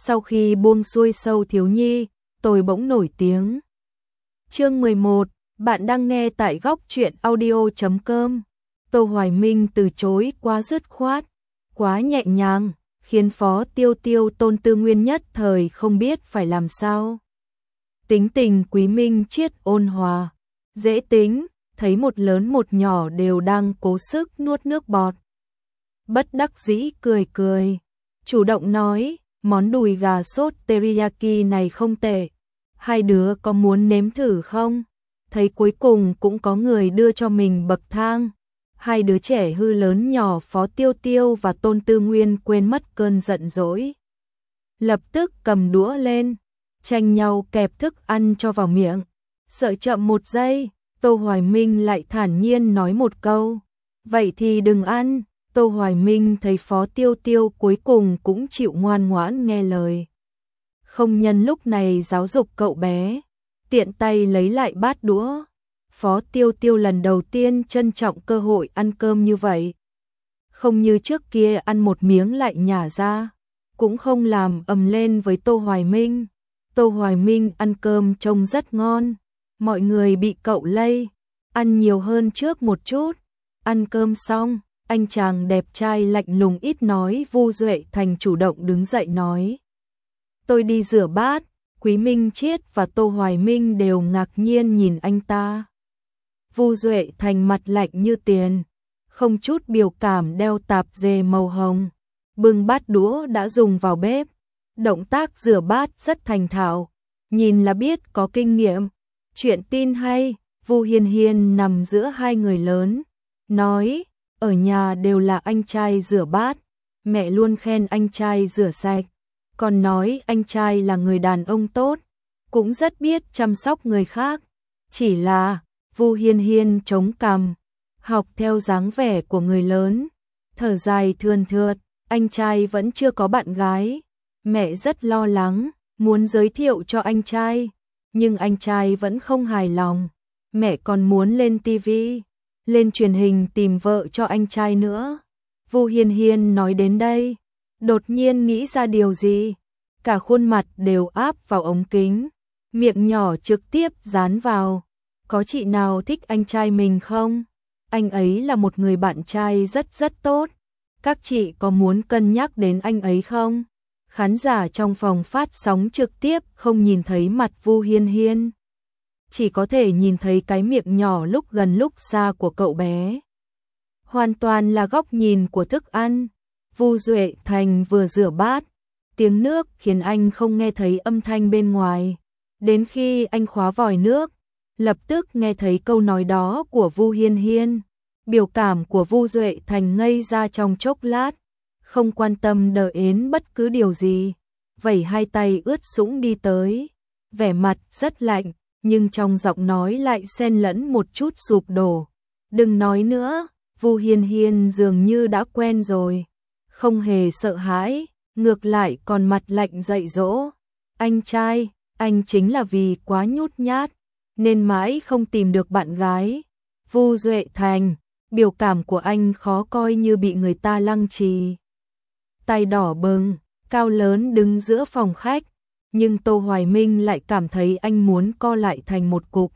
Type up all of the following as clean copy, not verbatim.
Sau khi buông xuôi Sâu thiếu nhi, tôi bỗng nổi tiếng. Chương 11, bạn đang nghe tại góc truyện audio.com. Tô Hoài Minh từ chối quá dứt khoát, quá nhẹ nhàng, khiến Phó Tiêu Tiêu Tôn Tư Nguyên nhất thời không biết phải làm sao. Tính tình Quý Minh Triết ôn hòa, dễ tính, thấy một lớn một nhỏ đều đang cố sức nuốt nước bọt. Bất đắc dĩ cười cười, chủ động nói, món đùi gà sốt teriyaki này không tệ, hai đứa có muốn nếm thử không? Thấy cuối cùng cũng có người đưa cho mình bậc thang. Hai đứa trẻ hư lớn nhỏ Phó Tiêu Tiêu và Tôn Tư Nguyên quên mất cơn giận dỗi. Lập tức cầm đũa lên, tranh nhau kẹp thức ăn cho vào miệng. Sợ chậm một giây, Tô Hoài Minh lại thản nhiên nói một câu, vậy thì đừng ăn. Tô Hoài Minh thấy Phó Tiêu Tiêu cuối cùng cũng chịu ngoan ngoãn nghe lời. Không nhân lúc này giáo dục cậu bé, tiện tay lấy lại bát đũa. Phó Tiêu Tiêu lần đầu tiên trân trọng cơ hội ăn cơm như vậy. Không như trước kia ăn một miếng lại nhả ra, cũng không làm ầm lên với Tô Hoài Minh. Tô Hoài Minh ăn cơm trông rất ngon, mọi người bị cậu lây, ăn nhiều hơn trước một chút. Ăn cơm xong, anh chàng đẹp trai lạnh lùng ít nói Vu Duệ Thành chủ động đứng dậy nói. Tôi đi rửa bát. Quý Minh Triết và Tô Hoài Minh đều ngạc nhiên nhìn anh ta. Vu Duệ Thành mặt lạnh như tiền, không chút biểu cảm đeo tạp dề màu hồng, bưng bát đũa đã dùng vào bếp. Động tác rửa bát rất thành thạo, nhìn là biết có kinh nghiệm. Chuyện tin hay, Vu Hiên Hiên nằm giữa hai người lớn, nói, ở nhà đều là anh trai rửa bát, mẹ luôn khen anh trai rửa sạch, còn nói anh trai là người đàn ông tốt, cũng rất biết chăm sóc người khác. Chỉ là, Vu Hiên Hiên chống cằm, học theo dáng vẻ của người lớn, thở dài thườn thượt, anh trai vẫn chưa có bạn gái, mẹ rất lo lắng, muốn giới thiệu cho anh trai, nhưng anh trai vẫn không hài lòng, mẹ còn muốn lên tivi, lên truyền hình tìm vợ cho anh trai nữa. Vu Hiên Hiên nói đến đây, đột nhiên nghĩ ra điều gì, cả khuôn mặt đều áp vào ống kính, miệng nhỏ trực tiếp dán vào. Có chị nào thích anh trai mình không? Anh ấy là một người bạn trai rất tốt. Các chị có muốn cân nhắc đến anh ấy không? Khán giả trong phòng phát sóng trực tiếp không nhìn thấy mặt Vu Hiên Hiên, chỉ có thể nhìn thấy cái miệng nhỏ lúc gần lúc xa của cậu bé. Hoàn toàn là góc nhìn của thức ăn. Vu Duệ Thành vừa rửa bát, tiếng nước khiến anh không nghe thấy âm thanh bên ngoài. Đến khi anh khóa vòi nước, lập tức nghe thấy câu nói đó của Vu Hiên Hiên. Biểu cảm của Vu Duệ Thành ngây ra trong chốc lát, không quan tâm đờ ến bất cứ điều gì, vẩy hai tay ướt sũng đi tới, vẻ mặt rất lạnh, nhưng trong giọng nói lại xen lẫn một chút sụp đổ. Đừng nói nữa. Vu Hiên Hiên dường như đã quen rồi, không hề sợ hãi, ngược lại còn mặt lạnh dạy dỗ. Anh trai, anh chính là vì quá nhút nhát, nên mãi không tìm được bạn gái. Vu Duệ Thành, biểu cảm của anh khó coi như bị người ta lăng trì. Tay đỏ bừng, cao lớn đứng giữa phòng khách, nhưng Tô Hoài Minh lại cảm thấy anh muốn co lại thành một cục.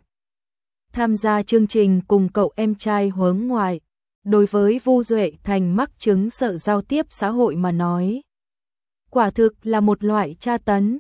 Tham gia chương trình cùng cậu em trai hướng ngoại, đối với Vu Duệ Thành mắc chứng sợ giao tiếp xã hội mà nói, quả thực là một loại tra tấn.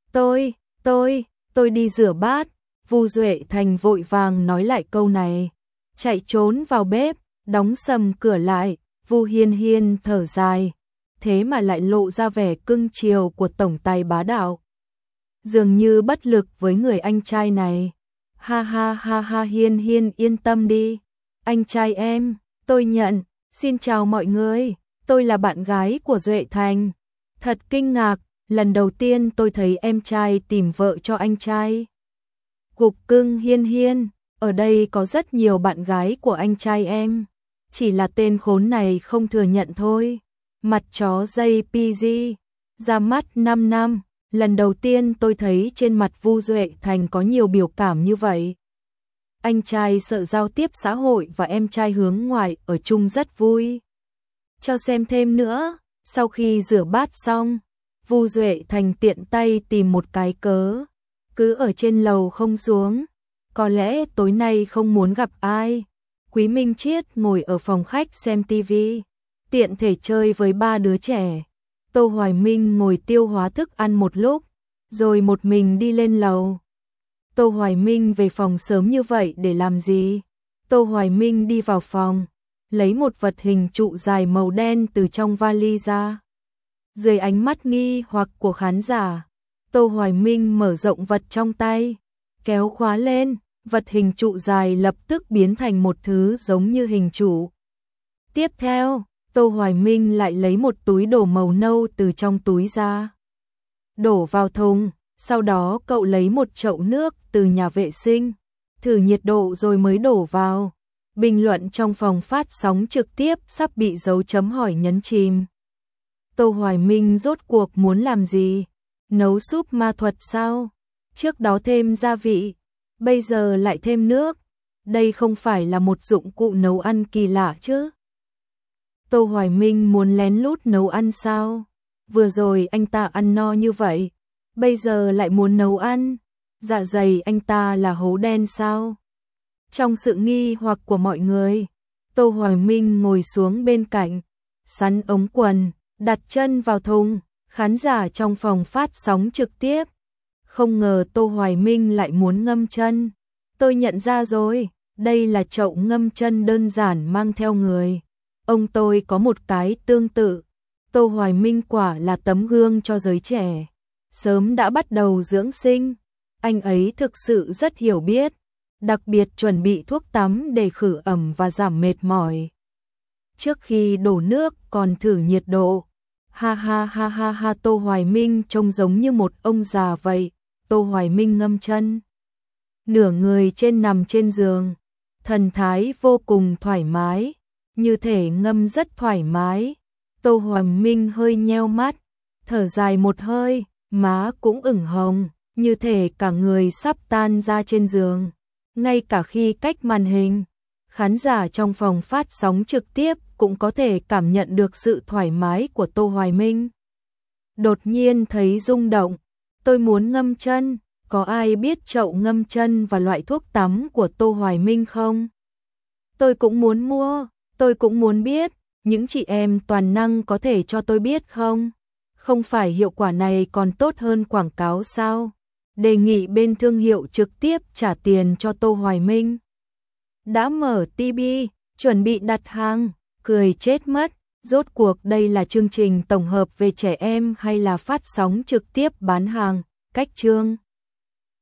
Tôi đi rửa bát. Vu Duệ Thành vội vàng nói lại câu này, chạy trốn vào bếp, đóng sầm cửa lại. Vu Hiên Hiên thở dài, thế mà lại lộ ra vẻ cưng chiều của tổng tài bá đạo, dường như bất lực với người anh trai này. Ha ha ha ha, Hiên Hiên yên tâm đi, anh trai em, tôi nhận. Xin chào mọi người, tôi là bạn gái của Duệ Thành. Thật kinh ngạc, lần đầu tiên tôi thấy em trai tìm vợ cho anh trai. Cục cưng Hiên Hiên, ở đây có rất nhiều bạn gái của anh trai em, chỉ là tên khốn này không thừa nhận thôi. Mặt chó JPG, ra mắt 5 năm, lần đầu tiên tôi thấy trên mặt Vu Duệ Thành có nhiều biểu cảm như vậy. Anh trai sợ giao tiếp xã hội và em trai hướng ngoại ở chung rất vui. Cho xem thêm nữa. Sau khi rửa bát xong, Vu Duệ Thành tiện tay tìm một cái cớ, cứ ở trên lầu không xuống, có lẽ tối nay không muốn gặp ai. Quý Minh Triết ngồi ở phòng khách xem tivi, tiện thể chơi với ba đứa trẻ. Tô Hoài Minh ngồi tiêu hóa thức ăn một lúc, rồi một mình đi lên lầu. Tô Hoài Minh về phòng sớm như vậy để làm gì? Tô Hoài Minh đi vào phòng, lấy một vật hình trụ dài màu đen từ trong vali ra. Dưới ánh mắt nghi hoặc của khán giả, Tô Hoài Minh mở rộng vật trong tay, kéo khóa lên, vật hình trụ dài lập tức biến thành một thứ giống như hình trụ. Tiếp theo, Tô Hoài Minh lại lấy một túi đổ màu nâu từ trong túi ra, đổ vào thùng, sau đó cậu lấy một chậu nước từ nhà vệ sinh, thử nhiệt độ rồi mới đổ vào. Bình luận trong phòng phát sóng trực tiếp sắp bị dấu chấm hỏi nhấn chìm. Tô Hoài Minh rốt cuộc muốn làm gì? Nấu súp ma thuật sao? Trước đó thêm gia vị, bây giờ lại thêm nước. Đây không phải là một dụng cụ nấu ăn kỳ lạ chứ? Tô Hoài Minh muốn lén lút nấu ăn sao? Vừa rồi anh ta ăn no như vậy, bây giờ lại muốn nấu ăn. Dạ dày anh ta là hố đen sao? Trong sự nghi hoặc của mọi người, Tô Hoài Minh ngồi xuống bên cạnh, sắn ống quần, đặt chân vào thùng. Khán giả trong phòng phát sóng trực tiếp không ngờ Tô Hoài Minh lại muốn ngâm chân. Tôi nhận ra rồi, đây là chậu ngâm chân đơn giản mang theo người. Ông tôi có một cái tương tự. Tô Hoài Minh quả là tấm gương cho giới trẻ, sớm đã bắt đầu dưỡng sinh. Anh ấy thực sự rất hiểu biết, đặc biệt chuẩn bị thuốc tắm để khử ẩm và giảm mệt mỏi. Trước khi đổ nước còn thử nhiệt độ. Ha ha ha ha ha, Tô Hoài Minh trông giống như một ông già vậy. Tô Hoài Minh ngâm chân, nửa người trên nằm trên giường, thần thái vô cùng thoải mái, như thể ngâm rất thoải mái. Tô Hoài Minh hơi nheo mắt, thở dài một hơi, má cũng ửng hồng, như thể cả người sắp tan ra trên giường. Ngay cả khi cách màn hình, khán giả trong phòng phát sóng trực tiếp cũng có thể cảm nhận được sự thoải mái của Tô Hoài Minh. Đột nhiên thấy rung động, tôi muốn ngâm chân. Có ai biết chậu ngâm chân và loại thuốc tắm của Tô Hoài Minh không? Tôi cũng muốn mua, tôi cũng muốn biết. Những chị em toàn năng có thể cho tôi biết không? Không phải hiệu quả này còn tốt hơn quảng cáo sao? Đề nghị bên thương hiệu trực tiếp trả tiền cho Tô Hoài Minh. Đã mở tivi, chuẩn bị đặt hàng, cười chết mất. Rốt cuộc đây là chương trình tổng hợp về trẻ em hay là phát sóng trực tiếp bán hàng, cách chương.